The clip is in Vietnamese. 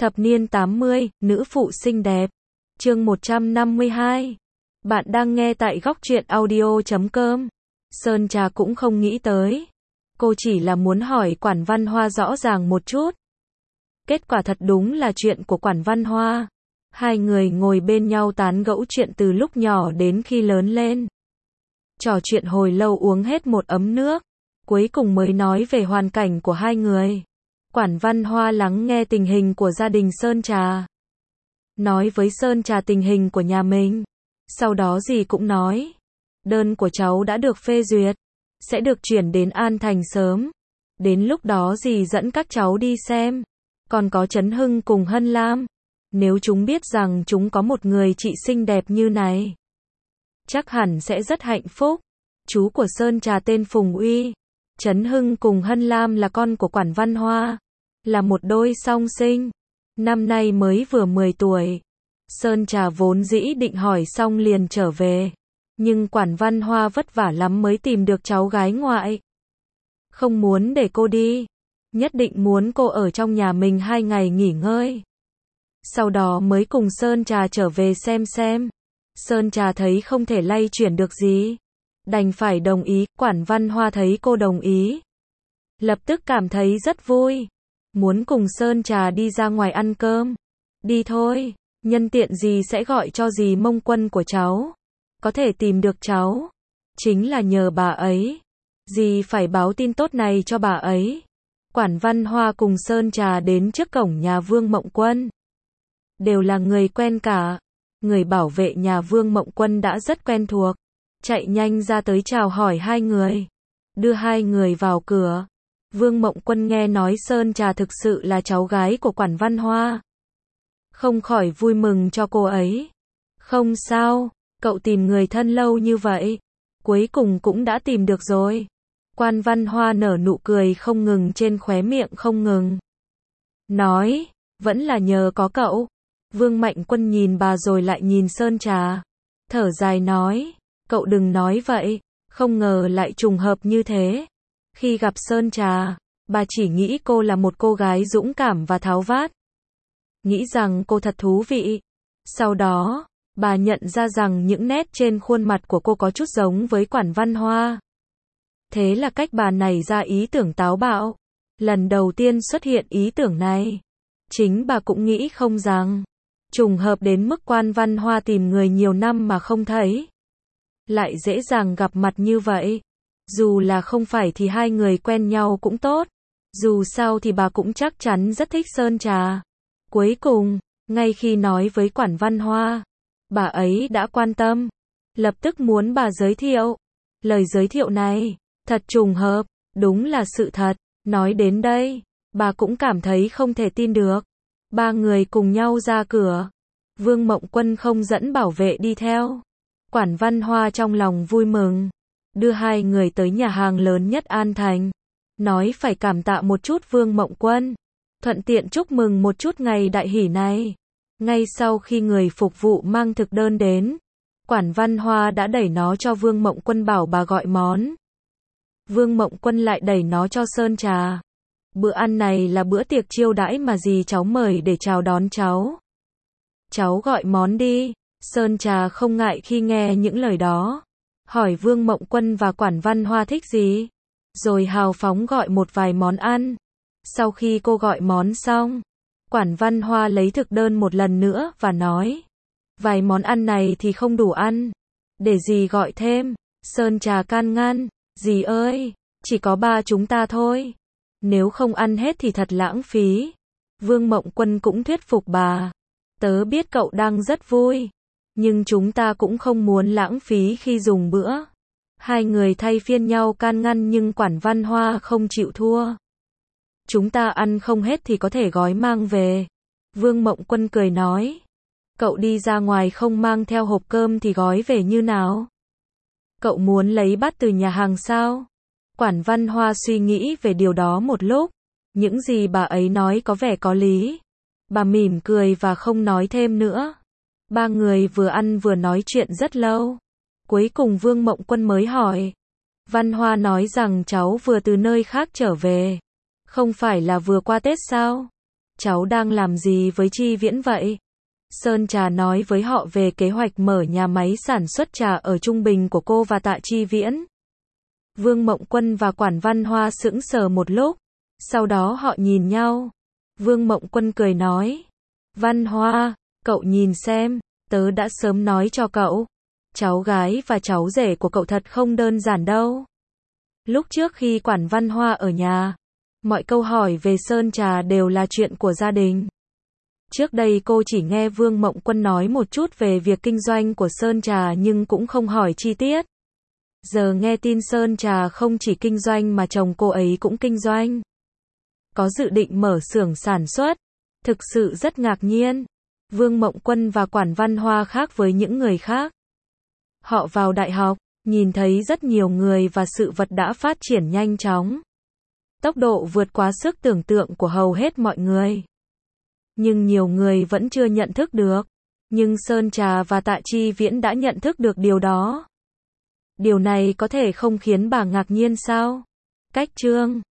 Thập niên 80, nữ phụ xinh đẹp. Chương 152. Bạn đang nghe tại góc truyện audio.com. Sơn Trà cũng không nghĩ tới. Cô chỉ là muốn hỏi Quản Văn Hoa rõ ràng một chút. Kết quả thật đúng là chuyện của Quản Văn Hoa. Hai người ngồi bên nhau tán gẫu chuyện từ lúc nhỏ đến khi lớn lên. Trò chuyện hồi lâu uống hết một ấm nước. Cuối cùng mới nói về hoàn cảnh của hai người. Quản Văn Hoa lắng nghe tình hình của gia đình Sơn Trà. Nói với Sơn Trà tình hình của nhà mình. Sau đó gì cũng nói. Đơn của cháu đã được phê duyệt. Sẽ được chuyển đến An Thành sớm. Đến lúc đó dì dẫn các cháu đi xem. Còn có Trấn Hưng cùng Hân Lam. Nếu chúng biết rằng chúng có một người chị xinh đẹp như này, chắc hẳn sẽ rất hạnh phúc. Chú của Sơn Trà tên Phùng Uy. Trấn Hưng cùng Hân Lam là con của Quản Văn Hoa. Là một đôi song sinh. Năm nay mới vừa 10 tuổi. Sơn Trà vốn dĩ định hỏi xong liền trở về. Nhưng Quản Văn Hoa vất vả lắm mới tìm được cháu gái ngoại. Không muốn để cô đi. Nhất định muốn cô ở trong nhà mình 2 ngày nghỉ ngơi. Sau đó mới cùng Sơn Trà trở về xem. Sơn Trà thấy không thể lay chuyển được gì. Đành phải đồng ý. Quản Văn Hoa thấy cô đồng ý. Lập tức cảm thấy rất vui. Muốn cùng Sơn Trà đi ra ngoài ăn cơm. Đi thôi. Nhân tiện dì sẽ gọi cho dì Mông Quân của cháu. Có thể tìm được cháu. Chính là nhờ bà ấy. Dì phải báo tin tốt này cho bà ấy. Quản Văn Hoa cùng Sơn Trà đến trước cổng nhà Vương Mộng Quân. Đều là người quen cả. Người bảo vệ nhà Vương Mộng Quân đã rất quen thuộc. Chạy nhanh ra tới chào hỏi hai người. Đưa hai người vào cửa. Vương Mộng Quân nghe nói Sơn Trà thực sự là cháu gái của Quản Văn Hoa. Không khỏi vui mừng cho cô ấy. Không sao, cậu tìm người thân lâu như vậy. Cuối cùng cũng đã tìm được rồi. Quản Văn Hoa nở nụ cười không ngừng trên khóe miệng không ngừng. Nói, vẫn là nhờ có cậu. Vương Mạnh Quân nhìn bà rồi lại nhìn Sơn Trà. Thở dài nói, cậu đừng nói vậy, không ngờ lại trùng hợp như thế. Khi gặp Sơn Trà, bà chỉ nghĩ cô là một cô gái dũng cảm và tháo vát. Nghĩ rằng cô thật thú vị. Sau đó, bà nhận ra rằng những nét trên khuôn mặt của cô có chút giống với Quản Văn Hoa. Thế là cách bà nảy ra ý tưởng táo bạo. Lần đầu tiên xuất hiện ý tưởng này. Chính bà cũng nghĩ không rằng trùng hợp đến mức Quản Văn Hoa tìm người nhiều năm mà không thấy. Lại dễ dàng gặp mặt như vậy. Dù là không phải thì hai người quen nhau cũng tốt. Dù sao thì bà cũng chắc chắn rất thích Sơn Trà. Cuối cùng, ngay khi nói với Quản Văn Hoa, bà ấy đã quan tâm. Lập tức muốn bà giới thiệu. Lời giới thiệu này, thật trùng hợp, đúng là sự thật. Nói đến đây, bà cũng cảm thấy không thể tin được. Ba người cùng nhau ra cửa. Vương Mộng Quân không dẫn bảo vệ đi theo. Quản Văn Hoa trong lòng vui mừng. Đưa hai người tới nhà hàng lớn nhất An Thành. Nói phải cảm tạ một chút Vương Mộng Quân. Thuận tiện chúc mừng một chút ngày đại hỷ này. Ngay sau khi người phục vụ mang thực đơn đến, Quản Văn Hoa đã đẩy nó cho Vương Mộng Quân bảo bà gọi món. Vương Mộng Quân lại đẩy nó cho Sơn Trà. Bữa ăn này là bữa tiệc chiêu đãi mà dì cháu mời để chào đón cháu. Cháu gọi món đi. Sơn Trà không ngại khi nghe những lời đó. Hỏi Vương Mộng Quân và Quản Văn Hoa thích gì. Rồi hào phóng gọi một vài món ăn. Sau khi cô gọi món xong, Quản Văn Hoa lấy thực đơn một lần nữa và nói. Vài món ăn này thì không đủ ăn. Để dì gọi thêm. Sơn Trà can ngăn. Dì ơi, chỉ có ba chúng ta thôi. Nếu không ăn hết thì thật lãng phí. Vương Mộng Quân cũng thuyết phục bà. Tớ biết cậu đang rất vui. Nhưng chúng ta cũng không muốn lãng phí khi dùng bữa. Hai người thay phiên nhau can ngăn nhưng Quản Văn Hoa không chịu thua. Chúng ta ăn không hết thì có thể gói mang về. Vương Mộng Quân cười nói. Cậu đi ra ngoài không mang theo hộp cơm thì gói về như nào? Cậu muốn lấy bát từ nhà hàng sao? Quản Văn Hoa suy nghĩ về điều đó một lúc. Những gì bà ấy nói có vẻ có lý. Bà mỉm cười và không nói thêm nữa. Ba người vừa ăn vừa nói chuyện rất lâu. Cuối cùng Vương Mộng Quân mới hỏi. Văn Hoa nói rằng cháu vừa từ nơi khác trở về. Không phải là vừa qua Tết sao? cháu đang làm gì với Chi Viễn vậy? Sơn Trà nói với họ về kế hoạch mở nhà máy sản xuất trà ở Trung Bình của cô và Tạ Chi Viễn. Vương Mộng Quân và Quản Văn Hoa sững sờ một lúc, sau đó họ nhìn nhau. Vương Mộng Quân cười nói, Văn Hoa, cậu nhìn xem, tớ đã sớm nói cho cậu, cháu gái và cháu rể của cậu thật không đơn giản đâu. Lúc trước khi Quản Văn Hoa ở nhà, mọi câu hỏi về Sơn Trà đều là chuyện của gia đình. Trước đây cô chỉ nghe Vương Mộng Quân nói một chút về việc kinh doanh của Sơn Trà nhưng cũng không hỏi chi tiết. Giờ nghe tin Sơn Trà không chỉ kinh doanh mà chồng cô ấy cũng kinh doanh, có dự định mở xưởng sản xuất, thực sự rất ngạc nhiên. Vương Mộng Quân và Quản Văn Hoa khác với những người khác. Họ vào đại học, nhìn thấy rất nhiều người và sự vật đã phát triển nhanh chóng. Tốc độ vượt quá sức tưởng tượng của hầu hết mọi người. Nhưng nhiều người vẫn chưa nhận thức được. Nhưng Sơn Trà và Tạ Chi Viễn đã nhận thức được điều đó. Điều này có thể không khiến bà ngạc nhiên sao? Cách chương